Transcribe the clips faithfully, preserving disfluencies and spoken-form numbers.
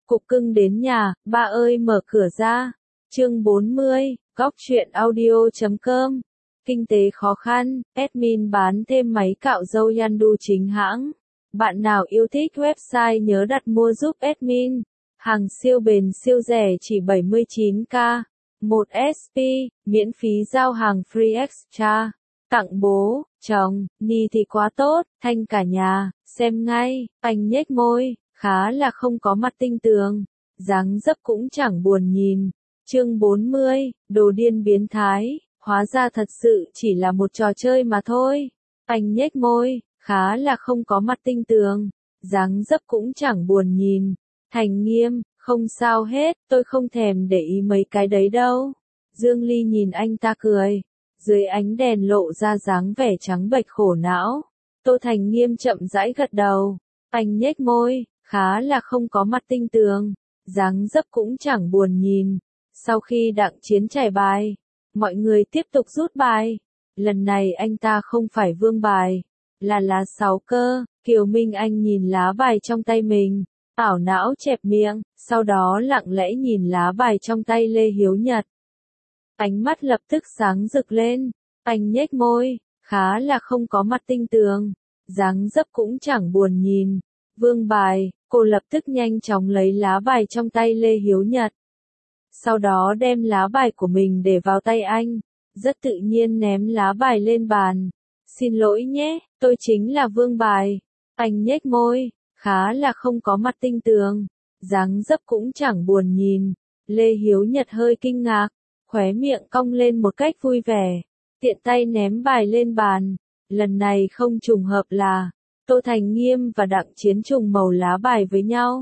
Cục cưng đến nhà, ba ơi mở cửa ra. Chương bốn mươi, góc truyện audio chấm com. Kinh tế khó khăn, admin bán thêm máy cạo râu Yandu chính hãng. Bạn nào yêu thích website nhớ đặt mua giúp admin. Hàng siêu bền siêu rẻ chỉ bảy mươi chín k. một ét pê, miễn phí giao hàng free extra. Tặng bố, chồng, ni thì quá tốt, thanh cả nhà, xem ngay, anh nhếch môi, khá là không có mặt tinh tường, dáng dấp cũng chẳng buồn nhìn. Chương bốn mươi, đồ điên biến thái, hóa ra thật sự chỉ là một trò chơi mà thôi. Anh nhếch môi, khá là không có mặt tinh tường, dáng dấp cũng chẳng buồn nhìn. Thành Nghiêm, không sao hết, tôi không thèm để ý mấy cái đấy đâu. Dương Ly nhìn anh ta cười. Dưới ánh đèn lộ ra dáng vẻ trắng bệch khổ não. Tô Thành Nghiêm chậm rãi gật đầu. Anh nhếch môi, khá là không có mặt tinh tường, dáng dấp cũng chẳng buồn nhìn. Sau khi đặng chiến trải bài, mọi người tiếp tục rút bài. Lần này anh ta không phải vương bài, là lá sáu cơ. Kiều Minh Anh nhìn lá bài trong tay mình, ảo não chẹp miệng, sau đó lặng lẽ nhìn lá bài trong tay Lê Hiếu Nhật. Ánh mắt lập tức sáng rực lên, anh nhếch môi, khá là không có mặt tinh tường, dáng dấp cũng chẳng buồn nhìn. Vương bài, cô lập tức nhanh chóng lấy lá bài trong tay Lê Hiếu Nhật. Sau đó đem lá bài của mình để vào tay anh, rất tự nhiên ném lá bài lên bàn. Xin lỗi nhé, tôi chính là vương bài. Anh nhếch môi, khá là không có mặt tinh tường, dáng dấp cũng chẳng buồn nhìn. Lê Hiếu Nhật hơi kinh ngạc, khóe miệng cong lên một cách vui vẻ, tiện tay ném bài lên bàn. Lần này không trùng hợp là Tô Thành Nghiêm và Đặng Chiến trùng màu lá bài với nhau.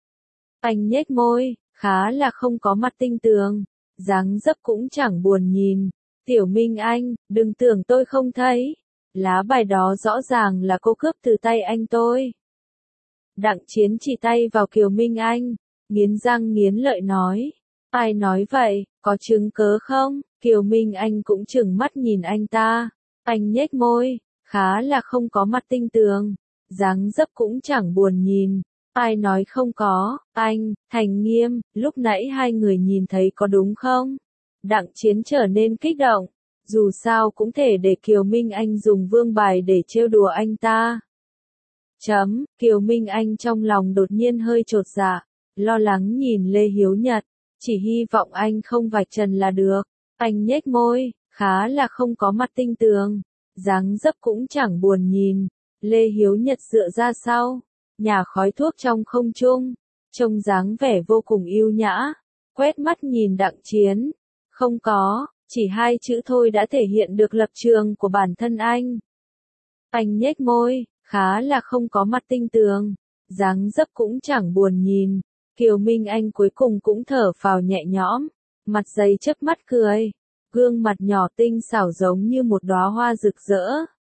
Anh nhếch môi, khá là không có mặt tinh tường, dáng dấp cũng chẳng buồn nhìn. Tiểu Minh Anh, đừng tưởng tôi không thấy, lá bài đó rõ ràng là cô cướp từ tay anh tôi. Đặng Chiến chỉ tay vào Kiều Minh Anh, nghiến răng nghiến lợi nói. Ai nói vậy, có chứng cớ không? Kiều Minh Anh cũng trừng mắt nhìn anh ta. Anh nhếch môi, khá là không có mặt tinh tường, dáng dấp cũng chẳng buồn nhìn. Ai nói không có, anh, Thành Nghiêm, lúc nãy hai người nhìn thấy có đúng không? Đặng Chiến trở nên kích động, dù sao cũng thể để Kiều Minh Anh dùng vương bài để trêu đùa anh ta. Chấm, Kiều Minh Anh trong lòng đột nhiên hơi chột dạ, lo lắng nhìn Lê Hiếu Nhật, chỉ hy vọng anh không vạch trần là được. Anh nhếch môi, khá là không có mặt tinh tường, dáng dấp cũng chẳng buồn nhìn. Lê Hiếu Nhật dựa ra sau, nhả khói thuốc trong không trung, trông dáng vẻ vô cùng yêu nhã, quét mắt nhìn Đặng Chiến. Không có, chỉ hai chữ thôi đã thể hiện được lập trường của bản thân anh. Anh nhếch môi, khá là không có mặt tinh tường, dáng dấp cũng chẳng buồn nhìn. Kiều Minh Anh cuối cùng cũng thở phào nhẹ nhõm, mặt dày chớp mắt cười, gương mặt nhỏ tinh xảo giống như một đóa hoa rực rỡ.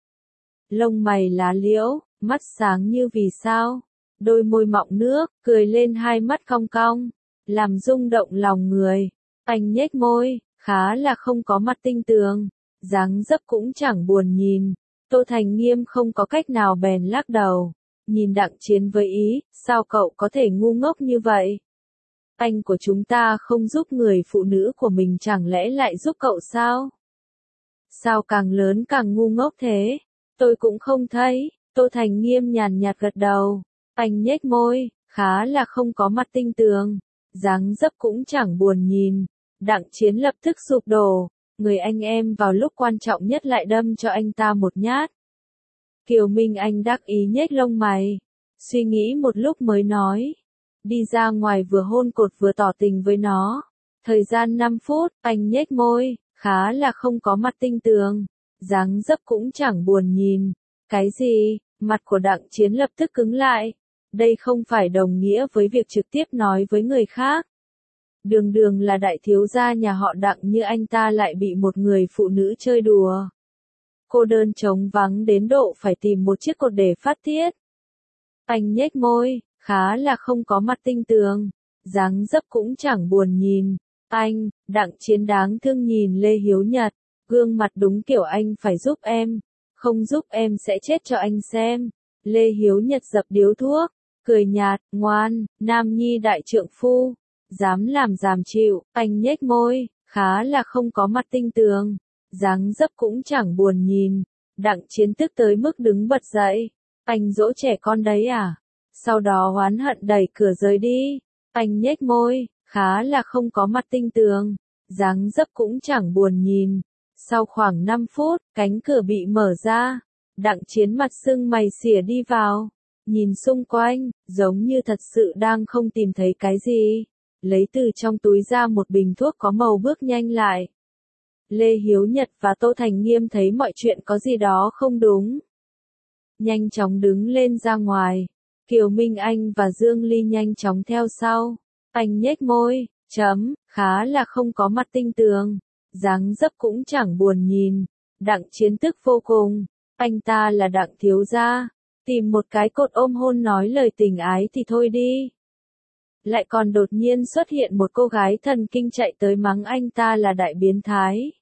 Lông mày lá liễu, mắt sáng như vì sao, đôi môi mọng nước, cười lên hai mắt cong cong, làm rung động lòng người. Anh nhếch môi, khá là không có mặt tinh tường, dáng dấp cũng chẳng buồn nhìn. Tô Thành Nghiêm không có cách nào bèn lắc đầu, nhìn Đặng Chiến với ý, sao cậu có thể ngu ngốc như vậy? Anh của chúng ta không giúp người phụ nữ của mình chẳng lẽ lại giúp cậu sao? Sao càng lớn càng ngu ngốc thế? Tôi cũng không thấy. Tô Thành Nghiêm nhàn nhạt gật đầu, anh nhếch môi, khá là không có mặt tinh tường, dáng dấp cũng chẳng buồn nhìn. Đặng Chiến lập tức sụp đổ, người anh em vào lúc quan trọng nhất lại đâm cho anh ta một nhát. Kiều Minh Anh đắc ý nhếch lông mày, suy nghĩ một lúc mới nói, đi ra ngoài vừa hôn cột vừa tỏ tình với nó. Thời gian năm phút, anh nhếch môi, khá là không có mặt tinh tường, dáng dấp cũng chẳng buồn nhìn. Cái gì? Mặt của Đặng Chiến lập tức cứng lại. Đây không phải đồng nghĩa với việc trực tiếp nói với người khác. Đường đường là đại thiếu gia nhà họ Đặng như anh ta lại bị một người phụ nữ chơi đùa. Cô đơn trống vắng đến độ phải tìm một chiếc cột để phát tiết. Anh nhếch môi, khá là không có mặt tinh tường, dáng dấp cũng chẳng buồn nhìn. Anh, Đặng Chiến đáng thương nhìn Lê Hiếu Nhật, gương mặt đúng kiểu anh phải giúp em, không giúp em sẽ chết cho anh xem. Lê Hiếu Nhật dập điếu thuốc, cười nhạt, ngoan, nam nhi đại trượng phu, dám làm dám chịu, anh nhếch môi, khá là không có mặt tinh tường, dáng dấp cũng chẳng buồn nhìn, Đặng Chiến tức tới mức đứng bật dậy, anh dỗ trẻ con đấy à? Sau đó oán hận đẩy cửa rời đi, anh nhếch môi, khá là không có mặt tinh tường, dáng dấp cũng chẳng buồn nhìn. Sau khoảng năm phút, cánh cửa bị mở ra, Đặng Chiến mặt sưng mày xỉa đi vào, nhìn xung quanh, giống như thật sự đang không tìm thấy cái gì, lấy từ trong túi ra một bình thuốc có màu bước nhanh lại. Lê Hiếu Nhật và Tô Thành Nghiêm thấy mọi chuyện có gì đó không đúng, nhanh chóng đứng lên ra ngoài, Kiều Minh Anh và Dương Ly nhanh chóng theo sau, anh nhếch môi, chấm, khá là không có mặt tinh tường, dáng dấp cũng chẳng buồn nhìn, Đặng Chiến tức vô cùng, anh ta là Đặng thiếu gia, tìm một cái cột ôm hôn nói lời tình ái thì thôi đi. Lại còn đột nhiên xuất hiện một cô gái thần kinh chạy tới mắng anh ta là đại biến thái.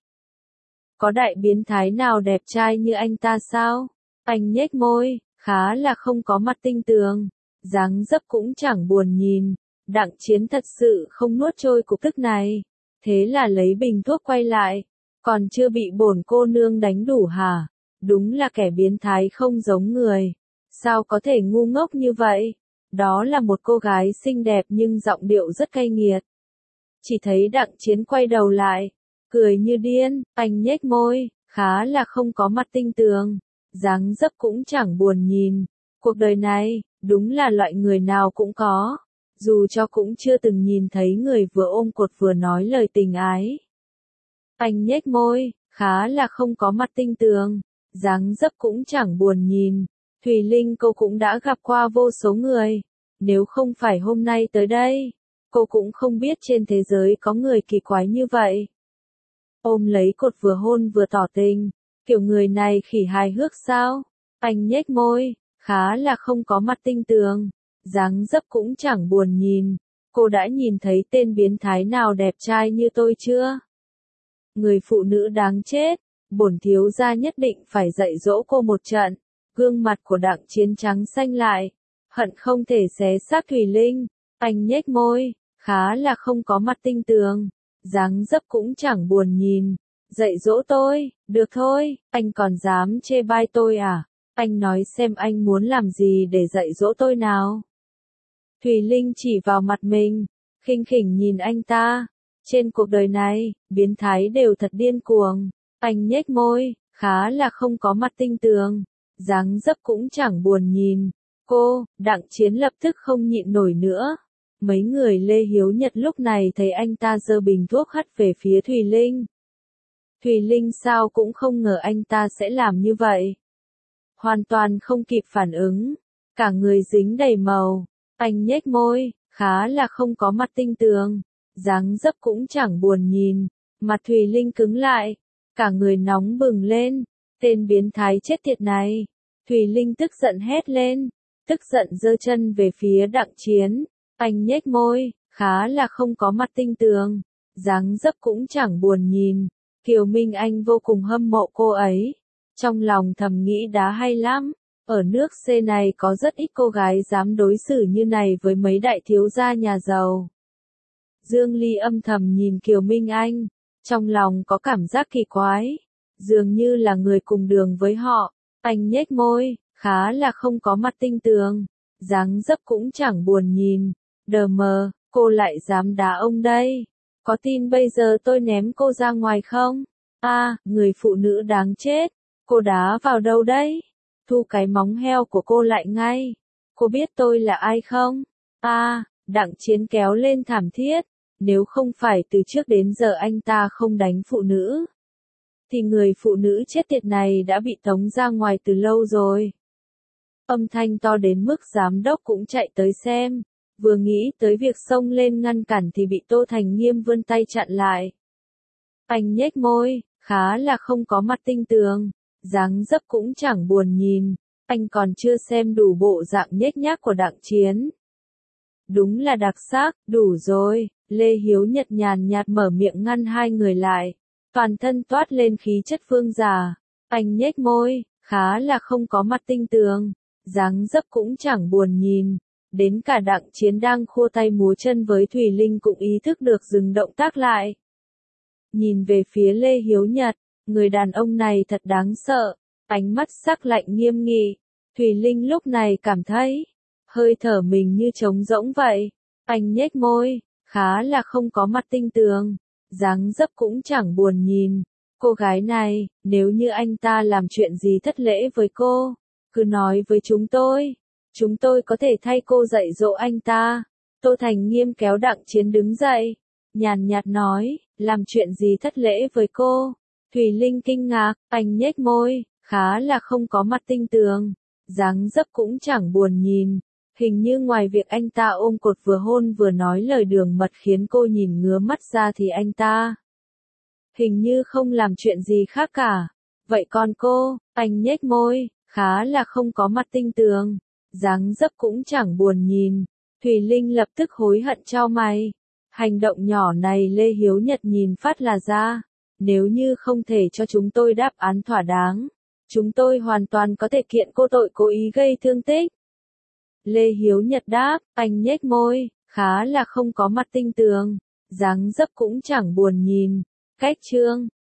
Có đại biến thái nào đẹp trai như anh ta sao? Anh nhếch môi, khá là không có mặt tinh tường, dáng dấp cũng chẳng buồn nhìn, Đặng Chiến thật sự không nuốt trôi cục tức này, thế là lấy bình thuốc quay lại, còn chưa bị bổn cô nương đánh đủ hả? Đúng là kẻ biến thái không giống người, sao có thể ngu ngốc như vậy? Đó là một cô gái xinh đẹp nhưng giọng điệu rất cay nghiệt. Chỉ thấy Đặng Chiến quay đầu lại, cười như điên, anh nhếch môi, khá là không có mặt tinh tường, dáng dấp cũng chẳng buồn nhìn. Cuộc đời này, đúng là loại người nào cũng có, dù cho cũng chưa từng nhìn thấy người vừa ôm cột vừa nói lời tình ái. Anh nhếch môi, khá là không có mặt tinh tường, dáng dấp cũng chẳng buồn nhìn. Thùy Linh cô cũng đã gặp qua vô số người, nếu không phải hôm nay tới đây, cô cũng không biết trên thế giới có người kỳ quái như vậy. Ôm lấy cột vừa hôn vừa tỏ tình, kiểu người này khỉ hài hước sao? Anh nhếch môi, khá là không có mặt tinh tường, dáng dấp cũng chẳng buồn nhìn. Cô đã nhìn thấy tên biến thái nào đẹp trai như tôi chưa? Người phụ nữ đáng chết, bổn thiếu gia nhất định phải dạy dỗ cô một trận. Gương mặt của Đặng Chiến trắng xanh lại, hận không thể xé xác Thùy Linh. Anh nhếch môi, khá là không có mặt tinh tường, dáng dấp cũng chẳng buồn nhìn. Dạy dỗ tôi, được thôi, anh còn dám chê bai tôi à? Anh nói xem anh muốn làm gì để dạy dỗ tôi nào? Thùy Linh chỉ vào mặt mình, khinh khỉnh nhìn anh ta. Trên cuộc đời này, biến thái đều thật điên cuồng. Anh nhếch môi, khá là không có mặt tinh tường, dáng dấp cũng chẳng buồn nhìn. Cô, Đặng Chiến lập tức không nhịn nổi nữa. Mấy người Lê Hiếu Nhật lúc này thấy anh ta giơ bình thuốc hắt về phía Thùy Linh. Thùy Linh sao cũng không ngờ anh ta sẽ làm như vậy. Hoàn toàn không kịp phản ứng, cả người dính đầy màu. Anh nhếch môi, khá là không có mặt tinh tường, dáng dấp cũng chẳng buồn nhìn. Mặt Thùy Linh cứng lại, cả người nóng bừng lên. Tên biến thái chết tiệt này. Thùy Linh tức giận hét lên, tức giận giơ chân về phía Đặng Chiến. Anh nhếch môi, khá là không có mặt tinh tường, dáng dấp cũng chẳng buồn nhìn. Kiều Minh Anh vô cùng hâm mộ cô ấy, trong lòng thầm nghĩ đá hay lắm. Ở nước C này có rất ít cô gái dám đối xử như này với mấy đại thiếu gia nhà giàu. Dương Ly âm thầm nhìn Kiều Minh Anh, trong lòng có cảm giác kỳ quái, dường như là người cùng đường với họ. Anh nhếch môi, khá là không có mặt tinh tường, dáng dấp cũng chẳng buồn nhìn. Đờ mờ, cô lại dám đá ông đây. Có tin bây giờ tôi ném cô ra ngoài không? A, à, người phụ nữ đáng chết. Cô đá vào đâu đấy? Thu cái móng heo của cô lại ngay. Cô biết tôi là ai không? A, à, Đặng Chiến kéo lên thảm thiết. Nếu không phải từ trước đến giờ anh ta không đánh phụ nữ, thì người phụ nữ chết tiệt này đã bị tống ra ngoài từ lâu rồi. Âm thanh to đến mức giám đốc cũng chạy tới xem. Vừa nghĩ tới việc xông lên ngăn cản thì bị Tô Thành Nghiêm vươn tay chặn lại. Anh nhếch môi, khá là không có mặt tinh tường, dáng dấp cũng chẳng buồn nhìn. Anh còn chưa xem đủ bộ dạng nhếch nhác của Đặng Chiến. Đúng là đặc sắc, đủ rồi. Lê Hiếu Nhật nhàn nhạt mở miệng ngăn hai người lại. Toàn thân toát lên khí chất vương giả. Anh nhếch môi, khá là không có mặt tinh tường, dáng dấp cũng chẳng buồn nhìn. Đến cả Đặng Chiến đang khua tay múa chân với Thùy Linh cũng ý thức được dừng động tác lại. Nhìn về phía Lê Hiếu Nhật, người đàn ông này thật đáng sợ, ánh mắt sắc lạnh nghiêm nghị. Thùy Linh lúc này cảm thấy, hơi thở mình như trống rỗng vậy. Anh nhếch môi, khá là không có mặt tinh tường, dáng dấp cũng chẳng buồn nhìn. Cô gái này, nếu như anh ta làm chuyện gì thất lễ với cô, cứ nói với chúng tôi. Chúng tôi có thể thay cô dạy dỗ anh ta. Tô Thành Nghiêm kéo Đặng Chiến đứng dậy, nhàn nhạt nói, làm chuyện gì thất lễ với cô. Thùy Linh kinh ngạc, anh nhếch môi, khá là không có mặt tinh tường, dáng dấp cũng chẳng buồn nhìn. Hình như ngoài việc anh ta ôm cột vừa hôn vừa nói lời đường mật khiến cô nhìn ngứa mắt ra thì anh ta hình như không làm chuyện gì khác cả. Vậy còn cô, anh nhếch môi, khá là không có mặt tinh tường, dáng dấp cũng chẳng buồn nhìn. Thùy Linh lập tức hối hận chau mày. Hành động nhỏ này Lê Hiếu Nhật nhìn phát là ra. Nếu như không thể cho chúng tôi đáp án thỏa đáng, chúng tôi hoàn toàn có thể kiện cô tội cố ý gây thương tích. Lê Hiếu Nhật đáp, anh nhếch môi, khá là không có mặt tinh tường, dáng dấp cũng chẳng buồn nhìn. Cách chương